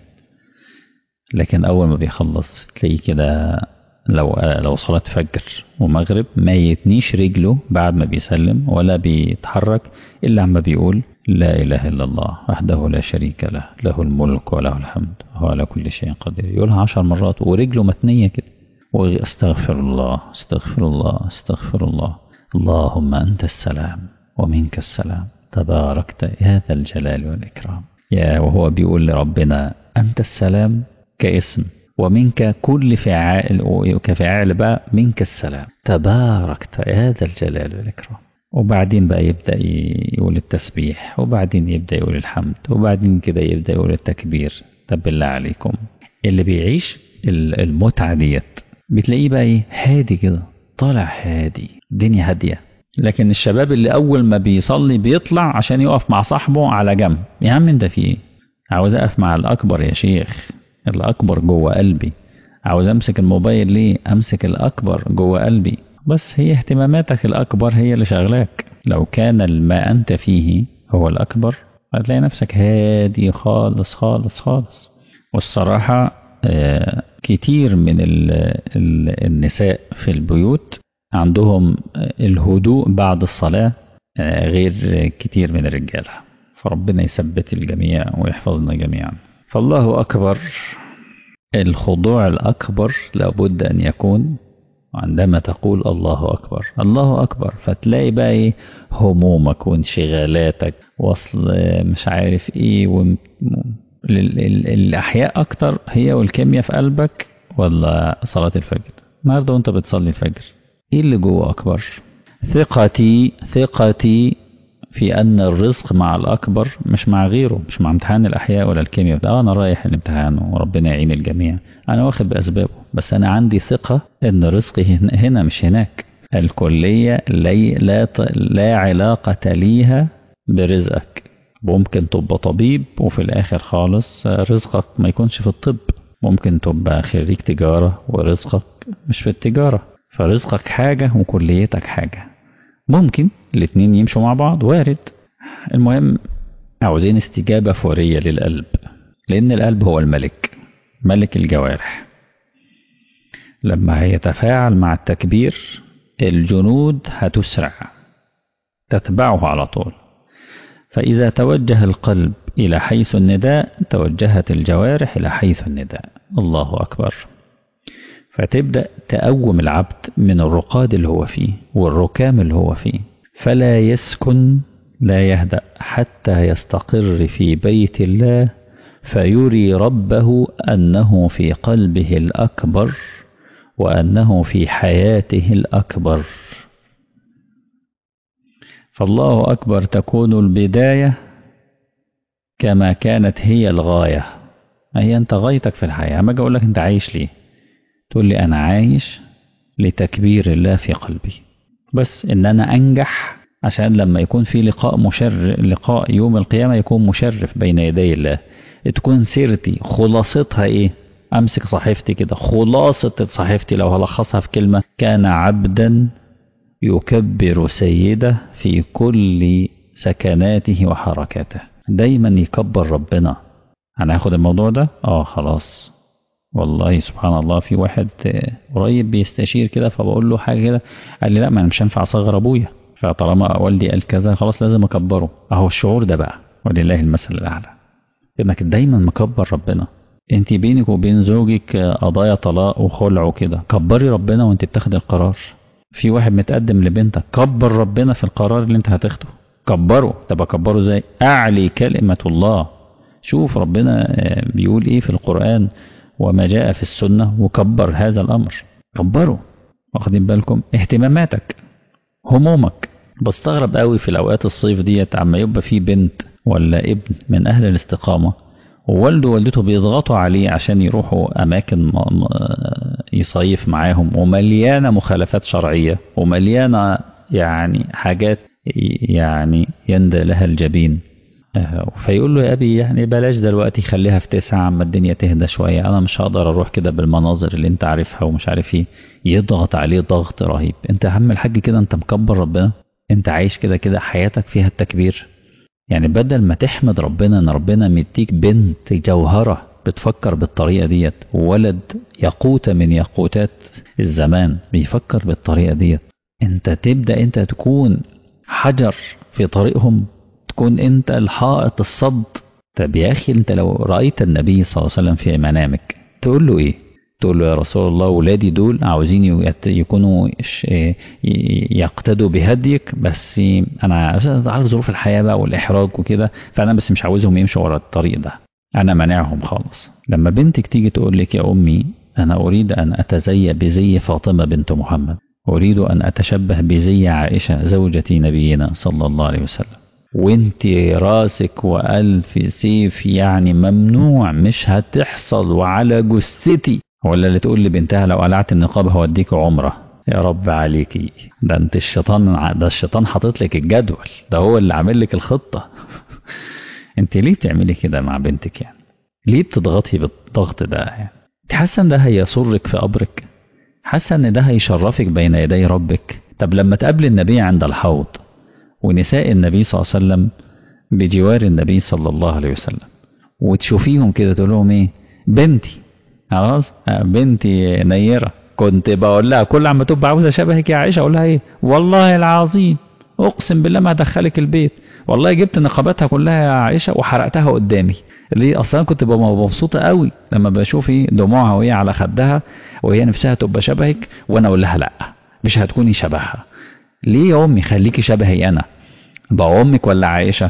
لكن اول ما بيخلص تلاقيه كده، لو لو صلاة فجر ومغرب ما يتنيش رجله بعد ما بيسلم ولا بيتحرك الا عما بيقول لا اله الا الله وحده لا شريك له له الملك وله الحمد وهو على كل شيء قدير. يقولها عشر مرات ورجله متنية كده، واستغفر الله استغفر الله استغفر الله اللهم أنت السلام ومنك السلام تباركت يا ذا الجلال والإكرام. يا وهو بيقول لربنا أنت السلام كاسم، ومنك كل فعال، وكفعال بقى منك السلام تباركت يا ذا الجلال والإكرام. وبعدين بقى يبدأ يقول التسبيح، وبعدين يبدأ يقول الحمد، وبعدين كده يبدأ يقول التكبير. طب بالله عليكم اللي بيعيش المتعة ديت بتلاقيه بقى ايه؟ هادي كده، طالع هادي، الدنيا هادية. لكن الشباب اللي أول ما بيصلي بيطلع عشان يقف مع صاحبه على جنب، يا عم انت في ايه؟ عاوز أقف مع الأكبر يا شيخ، الأكبر جوه قلبي. عاوز أمسك الموبايل ليه؟ أمسك الأكبر جوه قلبي. بس هي اهتماماتك الأكبر هي اللي شغلاك. لو كان ما أنت فيه هو الأكبر هتلاقي نفسك هادي خالص خالص خالص. والصراحة آه كتير من ال ال النساء في البيوت عندهم الهدوء بعد الصلاة آه غير كتير من الرجالة. فربنا يثبت الجميع ويحفظنا جميعا. فالله أكبر، الخضوع الأكبر لابد أن يكون عندما تقول الله أكبر الله أكبر. فتلاقي بقى إيه؟ همومك وانشغالاتك وصل مش عارف إيه و... الأحياء أكتر هي والكيمياء في قلبك ولا صلاة الفجر؟ النهارده وأنت بتصلي الفجر إيه اللي جوه أكبر؟ ثقتي ثقتي في أن الرزق مع الأكبر مش مع غيره، مش مع امتحان الأحياء ولا الكيمياء. ده أنا رايح الامتحان وربنا يعين الجميع، أنا واخد بأسبابه، بس أنا عندي ثقة أن رزقي هنا مش هناك. الكلية لي لا, لا علاقة ليها برزقك. ممكن تبقى طبيب وفي الآخر خالص رزقك ما يكونش في الطب. ممكن تبقى خريج تجارة ورزقك مش في التجارة. فرزقك حاجة وكليتك حاجة، ممكن الاتنين يمشوا مع بعض، وارد. المهم عاوزين استجابة فورية للقلب، لأن القلب هو الملك، ملك الجوارح. لما هيتفاعل مع التكبير الجنود هتسرع تتبعه على طول. فإذا توجه القلب إلى حيث النداء توجهت الجوارح إلى حيث النداء. الله أكبر. فتبدأ تقوم العبد من الرقاد اللي هو فيه والركام اللي هو فيه، فلا يسكن لا يهدأ حتى يستقر في بيت الله فيري ربه أنه في قلبه الأكبر وأنه في حياته الأكبر. فالله أكبر تكون البداية كما كانت هي الغاية. هي أنت غايتك في الحياة. أما أجي أقول لك أنت عايش ليه؟ تقول لي أنا عايش لتكبير الله في قلبي، بس إن أنا أنجح عشان لما يكون في لقاء مشرف، لقاء يوم القيامة يكون مشرف بين يدي الله، تكون سيرتي خلاصتها إيه؟ أمسك صحيفتي كده، خلاصة صحيفتي لو هلخصها في كلمة: كان عبدا يكبر سيده في كل سكناته وحركاته. دايما يكبر ربنا. أنا هاخد الموضوع ده؟ آه خلاص. والله سبحان الله في واحد قريب بيستشير كده، فبقول له حاجة كده، قال لي لا، ما أنا مش هينفع أصغر أبويا، فطالما والدي قال كذا خلاص لازم أكبره. أهو الشعور ده بقى، ولله المثل الأعلى، إنك دايما مكبر ربنا. أنت بينك وبين زوجك قضايا طلاق وخلع وكده، كبري ربنا وأنت بتاخد القرار. في واحد متقدم لبنتك، كبر ربنا في القرار اللي أنت هتاخده، كبره. طب أكبره إزاي؟ أعلي كلمة الله. شوف ربنا بيقول إيه في القرآن وما جاء في السنة، وكبر هذا الأمر، كبره. واخدين بالكم؟ اهتماماتك، همومك. بستغرب قوي في الأوقات الصيف ديت عما يبقى في بنت ولا ابن من أهل الاستقامة ووالده ووالدته بيضغطوا عليه عشان يروحوا أماكن يصيف معاهم، ومليانة مخالفات شرعية ومليانة يعني حاجات يعني يندى لها الجبين. فيقول له يا أبي يعني بلاش دلوقتي، خليها في تسعة اما الدنيا تهدى شوية، أنا مش هقدر أروح كده بالمناظر اللي أنت عارفها ومش عارف إيه. يضغط عليه ضغط رهيب. أنت يا عم الحاج كده أنت مكبر ربنا؟ أنت عايش كده كده حياتك فيها التكبير؟ يعني بدل ما تحمد ربنا ان ربنا مديك بنت جوهرة بتفكر بالطريقة ديت، وولد يقوت من يقوتات الزمان بيفكر بالطريقة ديت، انت تبدأ انت تكون حجر في طريقهم، تكون انت الحائط الصد. طب يا اخي انت لو رأيت النبي صلى الله عليه وسلم في منامك تقول له ايه؟ تقول له يا رسول الله ولادي دول عاوزين يكونوا يقتدوا بهديك، بس انا عارف ظروف الحياة بقى والإحراج وكده، فانا بس مش عاوزهم يمشوا ورا الطريق ده. أنا منعهم خالص. لما بنتك تيجي تقول لك يا أمي أنا أريد أن أتزي بزي فاطمة بنت محمد، أريد أن أتشبه بزي عائشة زوجة نبينا صلى الله عليه وسلم، وانت راسك وألف سيف يعني ممنوع، مش هتحصل وعلى جثتي. ولا اللي تقول لبنتها لو قلعت النقاب هوديك عمرة، يا رب عليكي، ده انت الشيطان، ده الشيطان حاطط لك الجدول، ده هو اللي عامل لك الخطة. انت ليه بتعملي كده مع بنتك يعني؟ ليه بتضغطي بالضغط ده يعني؟ انت حاسه ان ده هيسرك في قبرك؟ حاسه ان ده هيشرفك بين يدي ربك؟ طب لما تقابل النبي عند الحوض ونساء النبي صلى الله عليه وسلم بجوار النبي صلى الله عليه وسلم، وتشوفيهم كده تقول لهم ايه؟ بنتي، خلاص بنتي نيرة، كنت بقول لها كل عم تبقى عاوزه شبهك يا عائشه اقول لها ايه؟ والله العظيم اقسم بالله ما هدخلك البيت، والله جبت نقاباتها كلها يا عائشه وحرقتها قدامي. ليه؟ اصلا كنت ببقى مبسوطه قوي لما بشوف ايه دموعها وهي على خدها وهي نفسها تبقى شبهك، وانا اقول لها لا مش هتكوني شبهها. ليه يا امي؟ خليكي شبهي انا، بقى امك ولا عائشه؟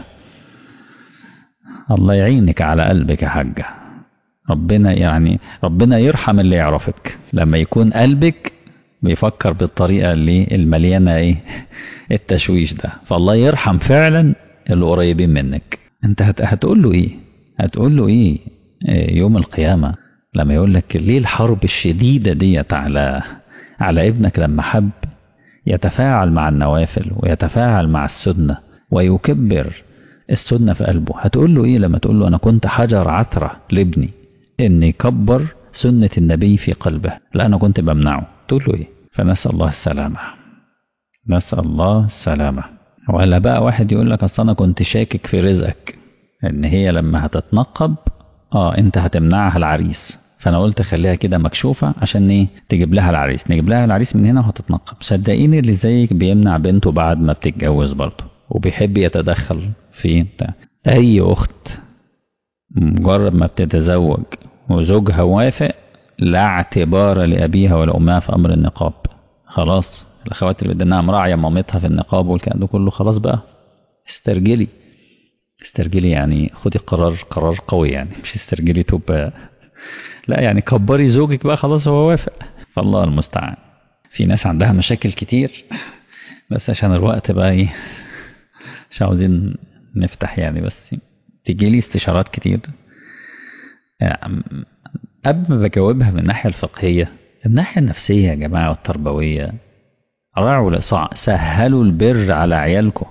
الله يعينك على قلبك يا حاجه. ربنا يعني ربنا يرحم اللي يعرفك لما يكون قلبك بيفكر بالطريقه اللي المليانه ايه التشويش ده. فالله يرحم فعلا اللي قريبين منك. انت هت... هتقول له ايه؟ هتقول له ايه يوم القيامه لما يقول لك ليه الحرب الشديده ديت على على ابنك لما حب يتفاعل مع النوافل ويتفاعل مع السنه ويكبر السنه في قلبه؟ هتقول له ايه لما تقول له انا كنت حجر عثره لابني ان يكبر سنه النبي في قلبه؟ لا انا كنت بمنعه. تقول له ايه؟ فنسال الله السلامه، نسال الله السلامه. ولا بقى واحد يقول لك اصل انا كنت شاكك في رزقك ان هي لما هتتنقب اه انت هتمنعها العريس، فانا قلت خليها كده مكشوفه عشان ايه؟ تجيب لها العريس، نجيب لها العريس من هنا وهتتنقب. صدقيني اللي زيك بيمنع بنته بعد ما بتتجوز برضه، وبيحب يتدخل في اي اخت مجرد ما بتتزوج وزوجها وافق لا اعتبار لابيها ولا امها في امر النقاب. خلاص الاخوات اللي بدناها مراعيه مامتها في النقاب والكلام ده كله، خلاص بقى استرجلي استرجلي يعني خدي قرار قرار قوي يعني، مش استرجلي تبقى لا يعني كبري زوجك بقى خلاص هو وافق. فالله المستعان. في ناس عندها مشاكل كتير بس عشان الوقت بقى ايه مش عاوزين نفتح يعني، بس تيجي لي استشارات كتير قبل ما بجاوبها من الناحية الفقهية. الناحية النفسية يا جماعة والتربوية، راعوا سهلوا البر على عيالكم،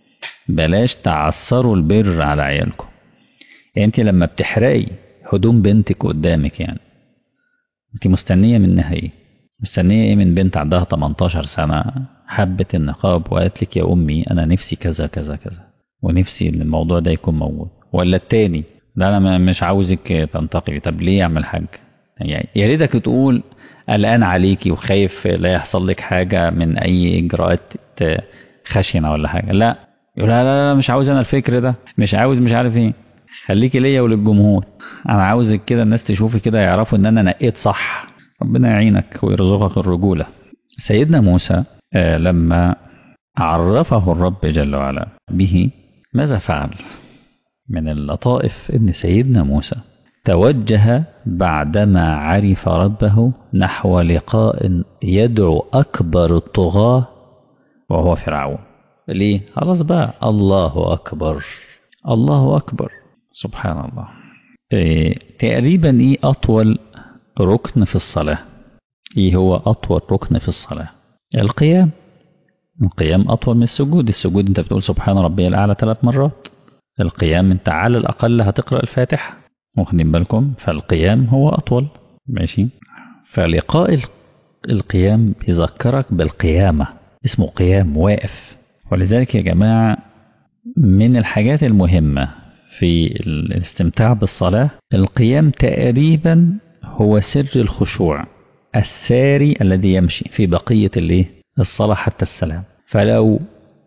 بلاش تعثروا البر على عيالكم. يعني انت لما بتحرقي هدوم بنتك قدامك يعني انت مستنية منها ايه؟ مستنية ايه من بنت عندها تمنتاشر سنة حبت النقاب وقالت لك يا امي انا نفسي كذا كذا كذا ونفسي ان الموضوع ده يكون موجود؟ ولا التاني ده انا مش عاوزك تنتقبي. طب ليه يا عم الحاج؟ يعني يا ريتك تقول قلقان عليكي وخايف لا يحصل لك حاجة من اي اجراءات خشنة ولا حاجة. لا يقول لا لا لا مش عاوز انا الفكر ده، مش عاوز مش عارف ايه. خليكي ليا وللجمهور، انا عاوزك كده الناس تشوفي كده يعرفوا ان انا نقيت صح. ربنا يعينك ويرزقك الرجولة. سيدنا موسى آه لما عرفه الرب جل وعلا به ماذا فعل؟ من اللطائف ان سيدنا موسى توجه بعدما عرف ربه نحو لقاء يدعو اكبر الطغاة وهو فرعون. ليه؟ خلاص بقى الله اكبر الله اكبر سبحان الله. إيه تقريبا ايه اطول ركن في الصلاة؟ ايه هو اطول ركن في الصلاة؟ القيام. القيام اطول من السجود. السجود انت بتقول سبحان ربي الاعلى ثلاث مرات، القيام انت على الاقل هتقرأ الفاتحة، واخدين بالكم؟ فالقيام هو اطول. ماشي. فلقاء القيام بيذكرك بالقيامة، اسمه قيام واقف. ولذلك يا جماعة من الحاجات المهمة في الاستمتاع بالصلاة القيام تقريبا هو سر الخشوع الساري الذي يمشي في بقية الايه الصلاة حتى السلام. فلو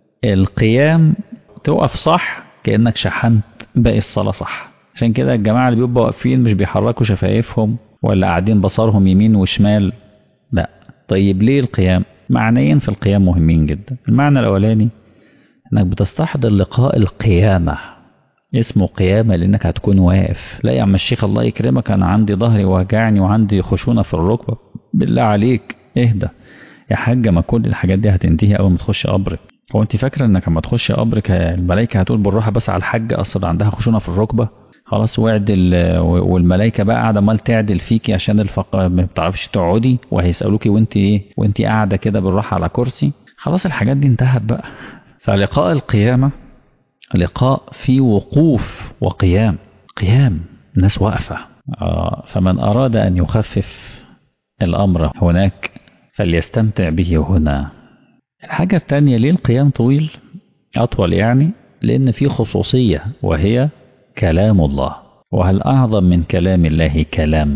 القيام توقف صح كأنك شحنت باقي الصلاة صح. عشان كده الجماعة اللي بيبقوا واقفين مش بيحركوا شفايفهم ولا قاعدين بصرهم يمين وشمال، لا. طيب ليه القيام؟ معنيين في القيام مهمين جدا. المعنى الأولاني انك بتستحضر لقاء القيامة اسمه قيامة لأنك هتكون واقف. لا يا عم الشيخ الله يكرمك أنا عندي ظهري واجعني وعندي خشونة في الركبة، بالله عليك اهدى يا حاجة، ما كل الحاجات دي هتنتهي أول ما تخش قبرك. هو أنت فاكرة إنك لما تخش قبرك الملائكة هتقول بالراحة بس على الحاجة أصلا عندها خشونة في الركبة خلاص واعدل، والملائكة بقى قاعدة مال تعدل فيكي عشان الفق ما بتعرفش تقعدي، وهيسألوكي وأنت إيه وأنت قاعدة كده بالراحة على كرسي، خلاص الحاجات دي انتهت بقى. فلقاء القيامة لقاء في وقوف وقيام، قيام ناس واقفة. آه فمن أراد أن يخفف الأمر هناك فليستمتع به هنا. الحاجة الثانية ليه القيام طويل أطول؟ يعني لأن في خصوصية وهي كلام الله، وهل أعظم من كلام الله كلام؟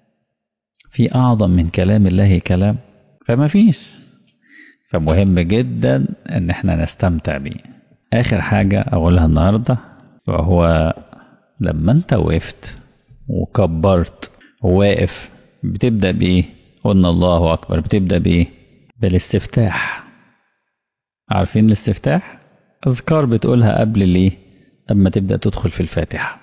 في أعظم من كلام الله كلام؟ فما فيش. فمهم جدا أن احنا نستمتع به. آخر حاجة أقولها النهاردة وهو لما أنت وقفت وكبرت وواقف بتبدأ بإيه؟ قلنا الله أكبر، بتبدأ بإيه؟ بالاستفتاح. عارفين الاستفتاح؟ أذكار بتقولها قبل الإيه؟ أما تبدأ تدخل في الفاتحة.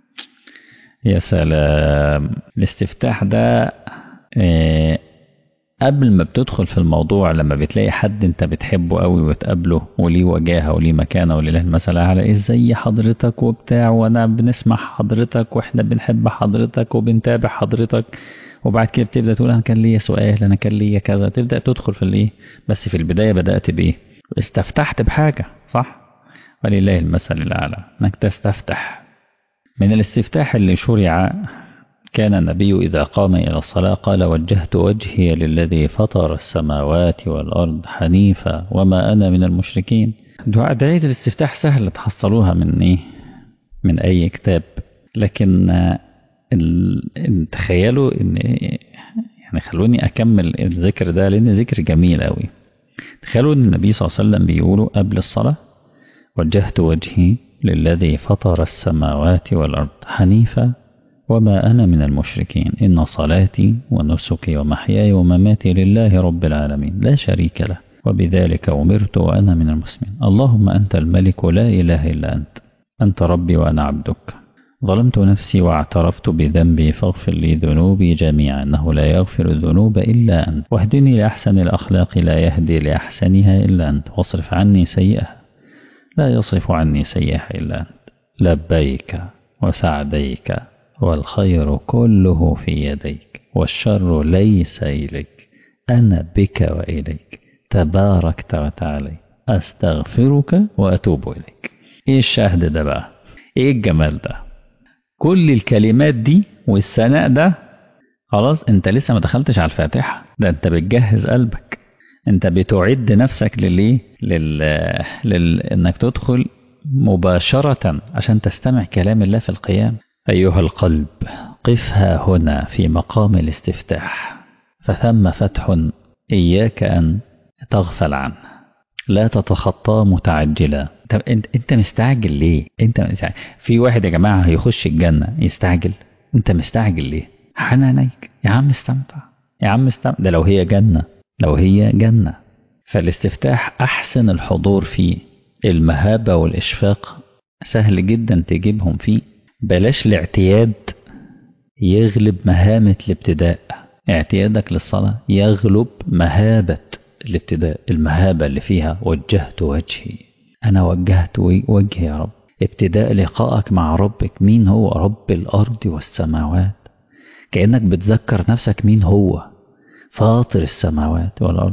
يا سلام، الاستفتاح ده إيه قبل ما بتدخل في الموضوع، لما بتلاقي حد انت بتحبه قوي وتقابله وليه وجاهه وليه مكانه ولله المثل على ازاي حضرتك وبتاع، وانا بنسمع حضرتك واحنا بنحب حضرتك وبنتابع حضرتك، وبعد كده بتبدا تقول انا كان ليا سؤال، انا كان ليا كذا، تبدا تدخل في الايه. بس في البدايه بدات بايه؟ استفتحت بحاجه، صح؟ ولله المثل الاعلى انك تستفتح. من الاستفتاح اللي شرع كان النبي إذا قام إلى الصلاة قال وجهت وجهي للذي فطر السماوات والأرض حنيفا وما أنا من المشركين. دعاء دعية الاستفتاح سهل تحصلوها من إيه؟ من أي كتاب، لكن ال... تخيلوا إن يعني خلوني أكمل الذكر ده لأن ذكر جميل أوي. تخيلوا إن النبي صلى الله عليه وسلم بيقولوا قبل الصلاة وجهت وجهي للذي فطر السماوات والأرض حنيفا وما أنا من المشركين إن صلاتي ونسكي ومحياي ومماتي لله رب العالمين لا شريك له وبذلك أمرت وأنا من المسلمين. اللهم أنت الملك لا إله إلا أنت، أنت ربي وأنا عبدك، ظلمت نفسي واعترفت بذنبي فاغفر لي ذنوبي جميعا إنه لا يغفر الذنوب إلا أنت، واهدني لأحسن الأخلاق لا يهدي لأحسنها إلا أنت، واصرف عني سيئها لا يصرف عني سيئها إلا أنت، لبيك وسعديك والخير كله في يديك والشر ليس إليك أنا بك وإليك تباركت وتعالى أستغفرك وأتوب إليك. إيه الشهد ده بقى؟ إيه الجمال ده؟ كل الكلمات دي والثناء ده خلاص أنت لسه ما دخلتش على الفاتحة، ده أنت بتجهز قلبك، أنت بتعد نفسك للإيه؟ لل... لل... إنك تدخل مباشرة عشان تستمع كلام الله في القيام. أيها القلب قفها هنا في مقام الاستفتاح فثم فتح إياك أن تغفل عنه، لا تتخطى متعجلا. طب انت انت مستعجل ليه؟ انت مستعجل. في واحد يا جماعة هيخش الجنة يستعجل، انت مستعجل ليه؟ حنانيك يا عم استمتع، يا عم استمتع، ده لو هي جنة، لو هي جنة. فالاستفتاح أحسن الحضور فيه، المهابة والإشفاق سهل جدا تجيبهم فيه. بلاش الاعتياد يغلب مهامة الابتداء، اعتيادك للصلاة يغلب مهابة الابتداء، المهابة اللي فيها وجهت وجهي، أنا وجهت وجهي يا رب. ابتداء لقائك مع ربك، مين هو رب الأرض والسماوات، كأنك بتذكر نفسك مين هو فاطر السماوات والأرض.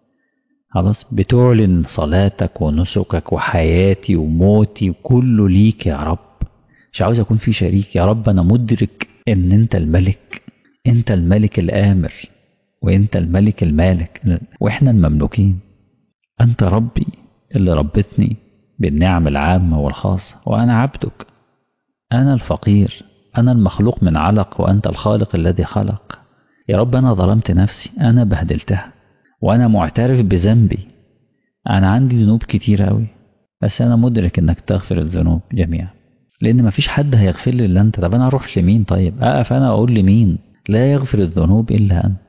خلاص بتعلن صلاتك ونسكك وحياتي وموتي وكله ليك يا رب، مش عاوز أكون في شريك يا رب. أنا مدرك إن أنت الملك، أنت الملك الآمر وأنت الملك المالك وإحنا المملوكين. أنت ربي اللي ربتني بالنعم العامة والخاصة، وأنا عبدك، أنا الفقير، أنا المخلوق من علق وأنت الخالق الذي خلق. يا رب أنا ظلمت نفسي، أنا بهدلتها، وأنا معترف بذنبي، أنا عندي ذنوب كتير أوي، بس أنا مدرك إنك تغفر الذنوب جميعا، لأن مفيش حد هيغفر لي إلا أنت. طب أنا أروح لمين؟ طيب أقف أنا أقول لمين؟ لا يغفر الذنوب إلا أنت،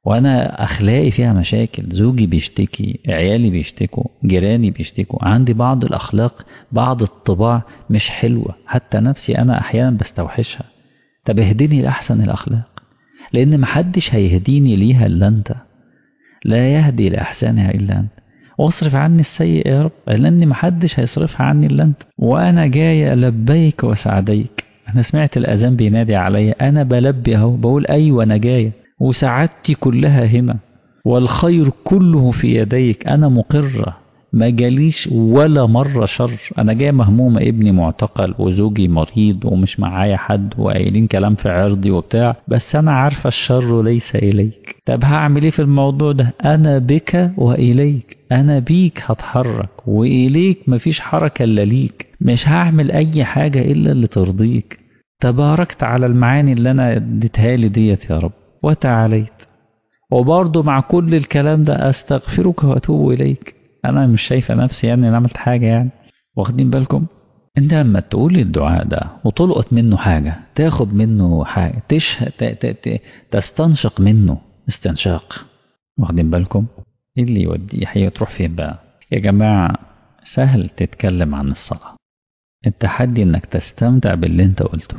وأنا أخلاقي فيها مشاكل، زوجي بيشتكي، عيالي بيشتكوا، جيراني بيشتكوا، عندي بعض الأخلاق، بعض الطباع مش حلوة، حتى نفسي أنا أحيانا بستوحشها. طب اهدني لأحسن الأخلاق، لأن محدش هيهديني ليها إلا أنت، لا يهدي لأحسنها إلا أنت. واصرف عني السيء يا رب، لأن محدش هيصرفها عني إلا أنت. وأنا جاي لبيك وسعديك. أنا سمعت الأذان بينادي عليا، أنا بلبي أهو، بقول أيوة أنا جاي، وسعادتي كلها هنا، والخير كله في يديك. أنا مقرة، ما جاليش ولا مرة شر. أنا جاي مهمومة، ابني معتقل وزوجي مريض ومش معايا حد وقايلين كلام في عرضي وبتاع، بس أنا عارفة الشر ليس إليك. طب هعمل إيه في الموضوع ده؟ أنا بك وإليك، أنا بيك هتحرك، وإليك مفيش حركة إلا ليك. مش هعمل أي حاجة إلا اللي ترضيك. تباركت على المعاني اللي أنا اديتها لي ديت يا رب، وتعاليت. وبرضه مع كل الكلام ده أستغفرك وأتوب إليك. أنا مش شايفة نفسي يعني أنا عملت حاجة يعني. واخدين بالكم؟ أنت لما تقول الدعاء ده وتلقط منه حاجة، تاخد منه حاجة، تشه ت... ت... ت... تستنشق منه استنشاق. واخدين بالكم؟ إيه اللي يودي هي تروح فين بقى؟ يا جماعة سهل تتكلم عن الصلاة، التحدي إنك تستمتع باللي أنت قلته.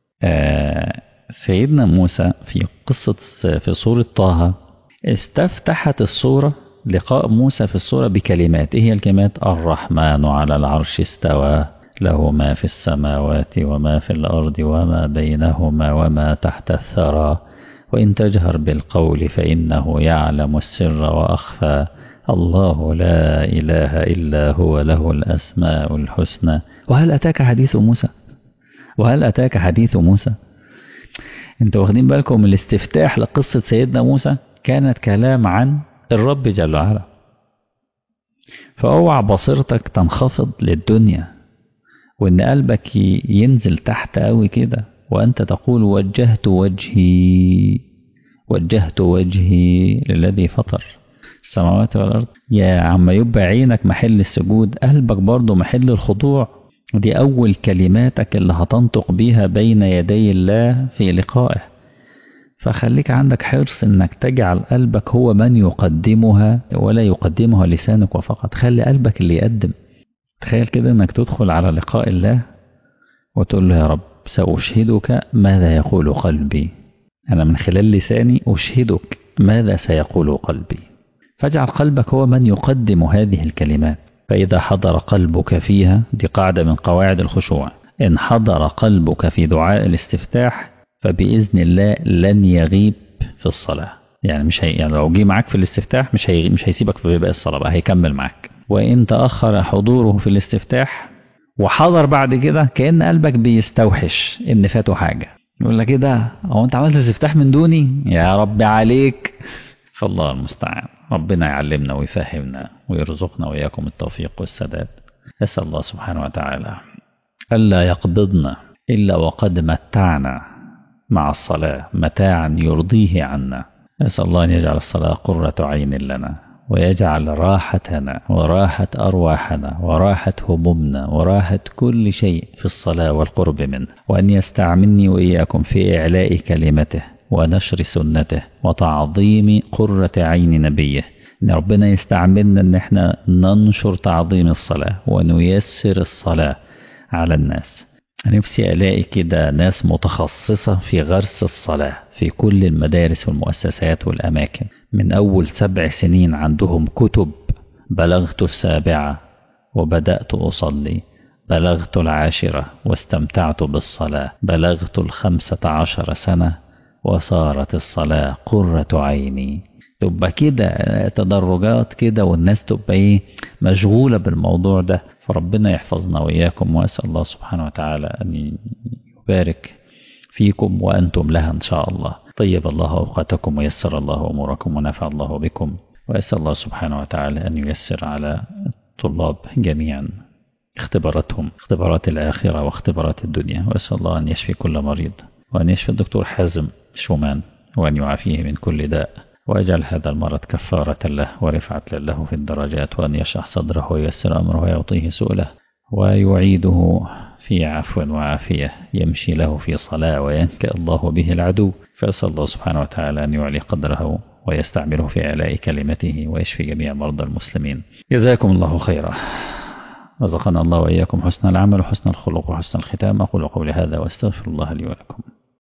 آه سيدنا موسى في قصة في سورة طه استفتحت السورة، لقاء موسى في السورة بكلمات. إيه هي الكلمات؟ الرحمن على العرش استوى، له ما في السماوات وما في الأرض وما بينهما وما تحت الثرى، وإن تجهر بالقول فإنه يعلم السر وأخفى، الله لا إله إلا هو له الأسماء الحسنى. وهل أتاك حديث موسى؟ وهل أتاك حديث موسى؟ انتوا واخدين بالكم الاستفتاح لقصة سيدنا موسى كانت كلام عن الرب جل وعلا. فاوعى بصيرتك تنخفض للدنيا، وان قلبك ينزل تحت قوي كده، وانت تقول وجهت وجهي وجهت وجهي للذي فطر السماوات والارض. يا عم يبقى عينك محل السجود، قلبك برضه محل الخضوع. ودي أول كلماتك اللي هتنطق بيها بين يدي الله في لقائه. فخليك عندك حرص انك تجعل قلبك هو من يقدمها، ولا يقدمها لسانك وفقط. خلي قلبك اللي يقدم. تخيل كده انك تدخل على لقاء الله وتقول له يا رب سأشهدك ماذا يقول قلبي، أنا من خلال لساني أشهدك ماذا سيقول قلبي. فاجعل قلبك هو من يقدم هذه الكلمات. فإذا حضر قلبك فيها، دي قاعدة من قواعد الخشوع، إن حضر قلبك في دعاء الاستفتاح فبإذن الله لن يغيب في الصلاة. يعني مش هي يعني لو جه معاك في الاستفتاح مش هي مش هيسيبك في باقي الصلاة بقى، هيكمل معاك. وإن تأخر حضوره في الاستفتاح وحضر بعد كده، كأن قلبك بيستوحش إن فاته حاجة، يقول لك إيه ده؟ هو أنت عملت الاستفتاح من دوني؟ يا رب عليك. فالله المستعان. ربنا يعلمنا ويفهمنا ويرزقنا وإياكم التوفيق والسداد. أسأل الله سبحانه وتعالى ألا يقبضنا إلا وقد متعنا مع الصلاة متاعا يرضيه عنا. أسأل الله أن يجعل الصلاة قرة عين لنا، ويجعل راحتنا وراحة أرواحنا وراحة همومنا وراحة كل شيء في الصلاة والقرب منه، وأن يستعملني وإياكم في إعلاء كلمته ونشر سنته وتعظيم قرة عين نبيه. إن ربنا يستعملنا إن احنا ننشر تعظيم الصلاة ونيسر الصلاة على الناس. نفسي ألاقي كده ناس متخصصة في غرس الصلاة في كل المدارس والمؤسسات والأماكن، من أول سبع سنين عندهم كتب، بلغت السابعة وبدأت أصلي، بلغت العاشرة واستمتعت بالصلاة، بلغت الخمسة عشر سنة وصارت الصلاة قرة عيني. تبقى كده تدرجات كده، والناس تبقى ايه مشغولة بالموضوع ده. فربنا يحفظنا وإياكم، وأسأل الله سبحانه وتعالى أن يبارك فيكم وأنتم لها إن شاء الله. طيب الله أوقاتكم ويسر الله أموركم ونفع الله بكم، وأسأل الله سبحانه وتعالى أن ييسر على الطلاب جميعا اختباراتهم، اختبارات الآخرة واختبارات الدنيا. وأسأل الله أن يشفي كل مريض، وأن يشفي الدكتور حازم شومان، وأن يعافيه من كل داء، ويجعل هذا المرض كفارة له ورفعة له في الدرجات، وأن يشرح صدره وييسر أمره ويعطيه سؤله، ويعيده في عفو وعافية، يمشي له في صلاة وينكأ الله به العدو. فأسأل الله سبحانه وتعالى أن يعلي قدره ويستعمله في إعلاء كلمته ويشفي جميع مرضى المسلمين. جزاكم الله خيرا. رزقنا الله وإياكم حسن العمل وحسن الخلق وحسن الختام. أقول قولي هذا وأستغفر الله لي ولكم.